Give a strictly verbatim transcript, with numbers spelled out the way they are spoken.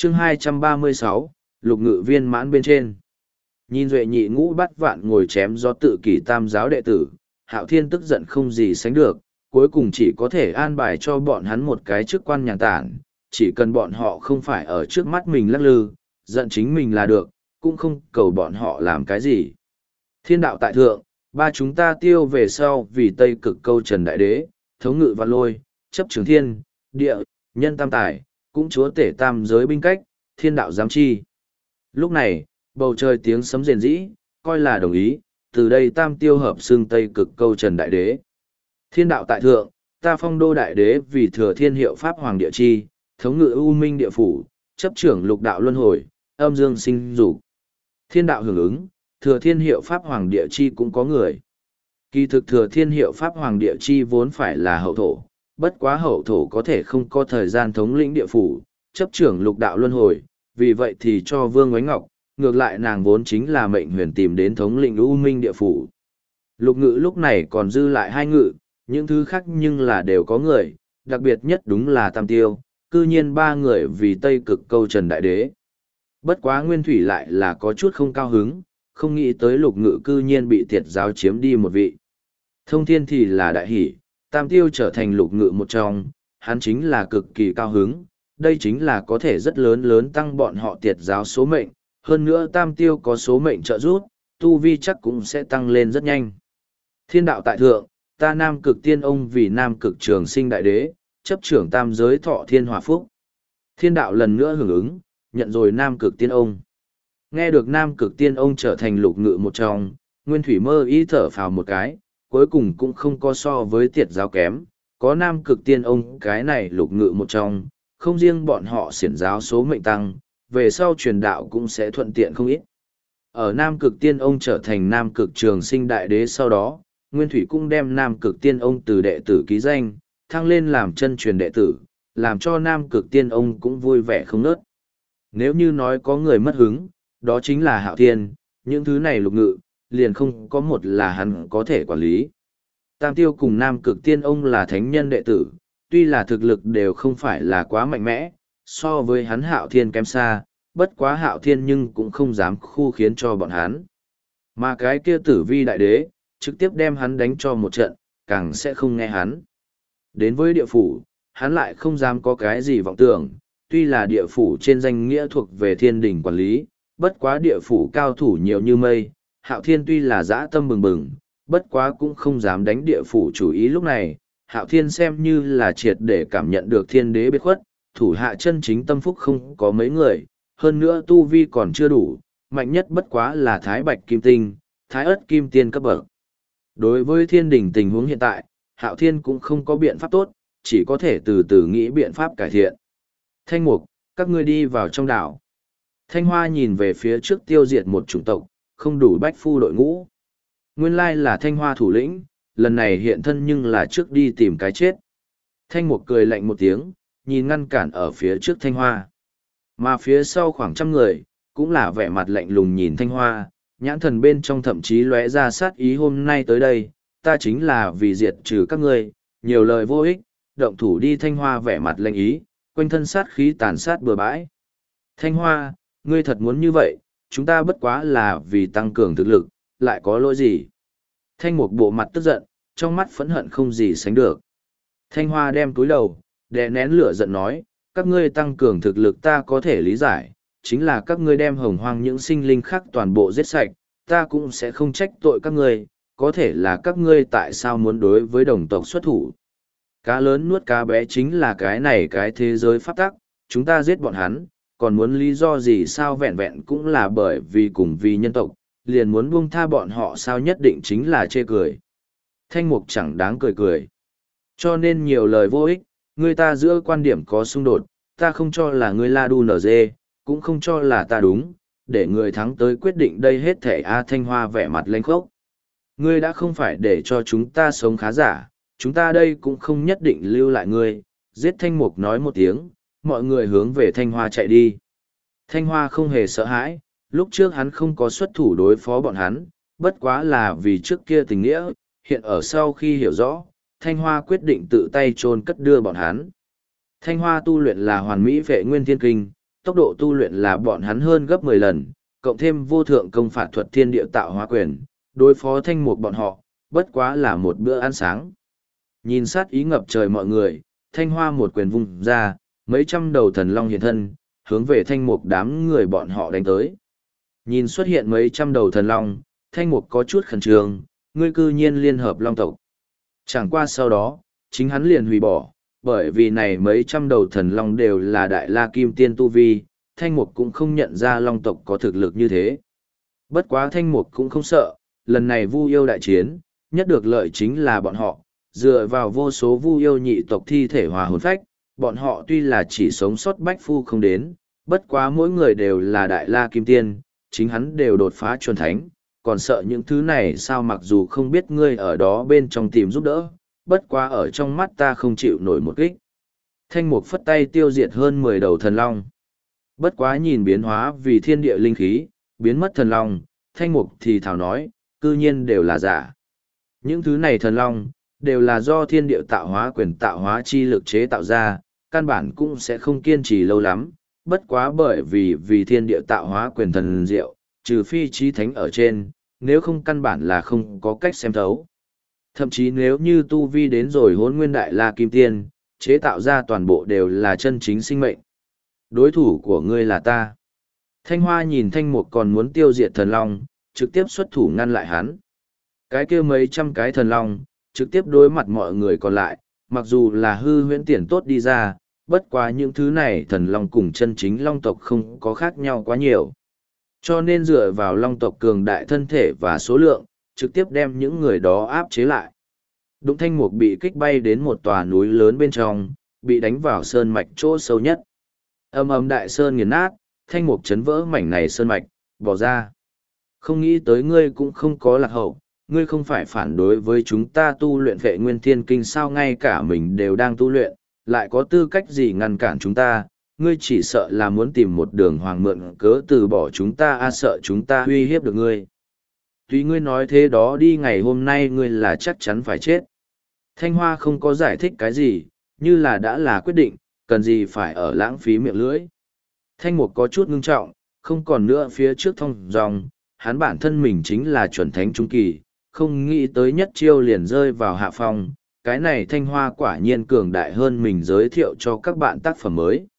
chương hai trăm ba mươi sáu, lục ngự viên mãn bên trên. Nhìn Duệ nhị ngũ bắt vạn ngồi chém do tự kỷ tam giáo đệ tử, Hạo Thiên tức giận không gì sánh được, cuối cùng chỉ có thể an bài cho bọn hắn một cái chức quan nhàn tản, chỉ cần bọn họ không phải ở trước mắt mình lắc lư, giận chính mình là được, cũng không cầu bọn họ làm cái gì. Thiên đạo tại thượng, ba chúng ta tiêu về sau vì Tây Cực câu Trần Đại Đế, thống ngự vạn lôi, chấp trường thiên, địa, nhân tam tài, cũng chúa tể tam giới binh cách, thiên đạo giám chi. Lúc này, bầu trời tiếng sấm rền rĩ, coi là đồng ý, từ đây tam tiêu hợp xương Tây Cực câu Trần Đại Đế. Thiên đạo tại thượng, ta phong đô đại đế vì thừa thiên hiệu pháp hoàng địa chi, thống ngự u minh địa phủ, chấp trưởng lục đạo luân hồi, âm dương sinh dục. Thiên đạo hưởng ứng, thừa thiên hiệu pháp hoàng địa chi cũng có người. Kỳ thực thừa thiên hiệu pháp hoàng địa chi vốn phải là hậu thổ, bất quá hậu thổ có thể không có thời gian thống lĩnh địa phủ, chấp trưởng lục đạo luân hồi, vì vậy thì cho Vương Oánh Ngọc, ngược lại nàng vốn chính là mệnh huyền tìm đến thống lĩnh u minh địa phủ. Lục ngự lúc này còn dư lại hai ngự, những thứ khác nhưng là đều có người, đặc biệt nhất đúng là tam tiêu, cư nhiên ba người vì Tây Cực câu Trần Đại Đế. Bất quá Nguyên Thủy lại là có chút không cao hứng, không nghĩ tới lục ngự cư nhiên bị tiệt giáo chiếm đi một vị. Thông thiên thì là đại hỷ, tam tiêu trở thành lục ngự một trong, hắn chính là cực kỳ cao hứng, đây chính là có thể rất lớn lớn tăng bọn họ tiệt giáo số mệnh, hơn nữa tam tiêu có số mệnh trợ giúp, tu vi chắc cũng sẽ tăng lên rất nhanh. Thiên đạo tại thượng, ta nam cực tiên ông vì nam cực trường sinh đại đế, chấp trưởng tam giới thọ thiên hòa phúc. Thiên đạo lần nữa hưởng ứng, nhận rồi nam cực tiên ông. Nghe được nam cực tiên ông trở thành lục ngự một trong, Nguyên Thủy mơ ý thở phào một cái, cuối cùng cũng không có so với tiệt giáo kém, có nam cực tiên ông cái này lục ngự một trong, không riêng bọn họ xiển giáo số mệnh tăng, về sau truyền đạo cũng sẽ thuận tiện không ít. Ở nam cực tiên ông trở thành nam cực trường sinh đại đế sau đó, Nguyên Thủy cũng đem nam cực tiên ông từ đệ tử ký danh, thăng lên làm chân truyền đệ tử, làm cho nam cực tiên ông cũng vui vẻ không nớt. Nếu như nói có người mất hứng, đó chính là Hạo Thiên, những thứ này lục ngự, liền không có một là hắn có thể quản lý. Tam tiêu cùng nam cực tiên ông là thánh nhân đệ tử, tuy là thực lực đều không phải là quá mạnh mẽ, so với hắn Hạo Thiên kém xa, bất quá Hạo Thiên nhưng cũng không dám khu khiến cho bọn hắn. Mà cái kia tử vi đại đế, trực tiếp đem hắn đánh cho một trận, càng sẽ không nghe hắn. Đến với địa phủ, hắn lại không dám có cái gì vọng tưởng, tuy là địa phủ trên danh nghĩa thuộc về thiên đình quản lý, bất quá địa phủ cao thủ nhiều như mây, Hạo Thiên tuy là dã tâm bừng bừng, bất quá cũng không dám đánh địa phủ chủ ý lúc này, Hạo Thiên xem như là triệt để cảm nhận được thiên đế biệt khuất, thủ hạ chân chính tâm phúc không có mấy người, hơn nữa tu vi còn chưa đủ, mạnh nhất bất quá là Thái Bạch Kim Tinh, Thái Ất Kim Tiên cấp bậc. Đối với thiên đình tình huống hiện tại, Hạo Thiên cũng không có biện pháp tốt, chỉ có thể từ từ nghĩ biện pháp cải thiện. Thanh Mục, các ngươi đi vào trong đảo. Thanh Hoa nhìn về phía trước tiêu diệt một chủng tộc, không đủ bách phu đội ngũ. Nguyên lai là Thanh Hoa thủ lĩnh, lần này hiện thân nhưng là trước đi tìm cái chết. Thanh Mục cười lạnh một tiếng, nhìn ngăn cản ở phía trước Thanh Hoa. Mà phía sau khoảng trăm người, cũng là vẻ mặt lạnh lùng nhìn Thanh Hoa, nhãn thần bên trong thậm chí lóe ra sát ý hôm nay tới đây, ta chính là vì diệt trừ các ngươi, nhiều lời vô ích, động thủ đi. Thanh Hoa vẻ mặt lạnh ý, quanh thân sát khí tàn sát bừa bãi. Thanh Hoa, ngươi thật muốn như vậy, chúng ta bất quá là vì tăng cường thực lực, lại có lỗi gì? Thanh Mục bộ mặt tức giận, trong mắt phẫn hận không gì sánh được. Thanh Hoa đem túi đầu, đè nén lửa giận nói, các ngươi tăng cường thực lực ta có thể lý giải, chính là các ngươi đem hồng hoang những sinh linh khác toàn bộ giết sạch, ta cũng sẽ không trách tội các ngươi, có thể là các ngươi tại sao muốn đối với đồng tộc xuất thủ. Cá lớn nuốt cá bé chính là cái này cái thế giới pháp tắc, chúng ta giết bọn hắn, còn muốn lý do gì sao? Vẹn vẹn cũng là bởi vì cùng vì nhân tộc, liền muốn buông tha bọn họ sao? Nhất định chính là chê cười. Thanh Mục chẳng đáng cười cười. Cho nên nhiều lời vô ích, người ta giữa quan điểm có xung đột, ta không cho là ngươi La Đu nở dê, cũng không cho là ta đúng, để người thắng tới quyết định đây hết thể. A Thanh Hoa vẻ mặt lênh khốc. Ngươi đã không phải để cho chúng ta sống khá giả, chúng ta đây cũng không nhất định lưu lại ngươi. Giết. Thanh Mục nói một tiếng, mọi người hướng về Thanh Hoa chạy đi. Thanh Hoa không hề sợ hãi, lúc trước hắn không có xuất thủ đối phó bọn hắn, bất quá là vì trước kia tình nghĩa, hiện ở sau khi hiểu rõ, Thanh Hoa quyết định tự tay chôn cất đưa bọn hắn. Thanh Hoa tu luyện là hoàn mỹ vệ nguyên thiên kinh, tốc độ tu luyện là bọn hắn hơn gấp mười lần, cộng thêm vô thượng công phạt thuật thiên địa tạo hóa quyền, đối phó thanh mục bọn họ, bất quá là một bữa ăn sáng. Nhìn sát ý ngập trời mọi người, thanh hoa một quyền vung ra, mấy trăm đầu thần long hiện thân, hướng về thanh mục đám người bọn họ đánh tới. Nhìn xuất hiện mấy trăm đầu thần long, thanh mục có chút khẩn trương, ngươi cư nhiên liên hợp long tộc. Chẳng qua sau đó, chính hắn liền hủy bỏ, bởi vì này mấy trăm đầu thần long đều là đại la kim tiên tu vi, thanh mục cũng không nhận ra long tộc có thực lực như thế. Bất quá thanh mục cũng không sợ, lần này vu yêu đại chiến, nhất được lợi chính là bọn họ, dựa vào vô số vu yêu nhị tộc thi thể hòa hồn phách, bọn họ tuy là chỉ sống sót bách phu không đến, bất quá mỗi người đều là đại la kim tiên, chính hắn đều đột phá chuẩn thánh, còn sợ những thứ này sao, mặc dù không biết ngươi ở đó bên trong tìm giúp đỡ, bất quá ở trong mắt ta không chịu nổi một kích. Thanh mục phất tay tiêu diệt hơn mười đầu thần long. Bất quá nhìn biến hóa vì thiên địa linh khí, biến mất thần long, thanh mục thì thảo nói, cư nhiên đều là giả. Những thứ này thần long, đều là do thiên địa tạo hóa quyền tạo hóa chi lực chế tạo ra, căn bản cũng sẽ không kiên trì lâu lắm, bất quá bởi vì vì thiên địa tạo hóa quyền thần diệu, trừ phi trí thánh ở trên, nếu không căn bản là không có cách xem thấu. Thậm chí nếu như tu vi đến rồi hốn nguyên đại la kim tiên, chế tạo ra toàn bộ đều là chân chính sinh mệnh. Đối thủ của ngươi là ta. Thanh Hoa nhìn Thanh Mục còn muốn tiêu diệt thần long, trực tiếp xuất thủ ngăn lại hắn. Cái kia mấy trăm cái thần long, trực tiếp đối mặt mọi người còn lại, mặc dù là hư huyễn tiền tốt đi ra, bất quá những thứ này thần long cùng chân chính long tộc không có khác nhau quá nhiều. Cho nên dựa vào long tộc cường đại thân thể và số lượng, trực tiếp đem những người đó áp chế lại. Đụng Thanh Mục bị kích bay đến một tòa núi lớn bên trong, bị đánh vào sơn mạch chỗ sâu nhất. Âm ầm đại sơn nghiền nát, Thanh Mục chấn vỡ mảnh này sơn mạch, bỏ ra. Không nghĩ tới ngươi cũng không có lạc hậu, ngươi không phải phản đối với chúng ta tu luyện Vệ Nguyên Thiên Kinh sao, ngay cả mình đều đang tu luyện, lại có tư cách gì ngăn cản chúng ta, ngươi chỉ sợ là muốn tìm một đường hoàng mượn cớ từ bỏ chúng ta, a sợ chúng ta uy hiếp được ngươi. Tuy ngươi nói thế đó đi, ngày hôm nay ngươi là chắc chắn phải chết. Thanh Hoa không có giải thích cái gì, như là đã là quyết định, cần gì phải ở lãng phí miệng lưỡi. Thanh Mục có chút ngưng trọng, không còn nữa phía trước thông dòng, hắn bản thân mình chính là chuẩn thánh trung kỳ, không nghĩ tới nhất chiêu liền rơi vào hạ phong. Cái này Thanh Hoa quả nhiên cường đại hơn mình giới thiệu cho các bạn tác phẩm mới.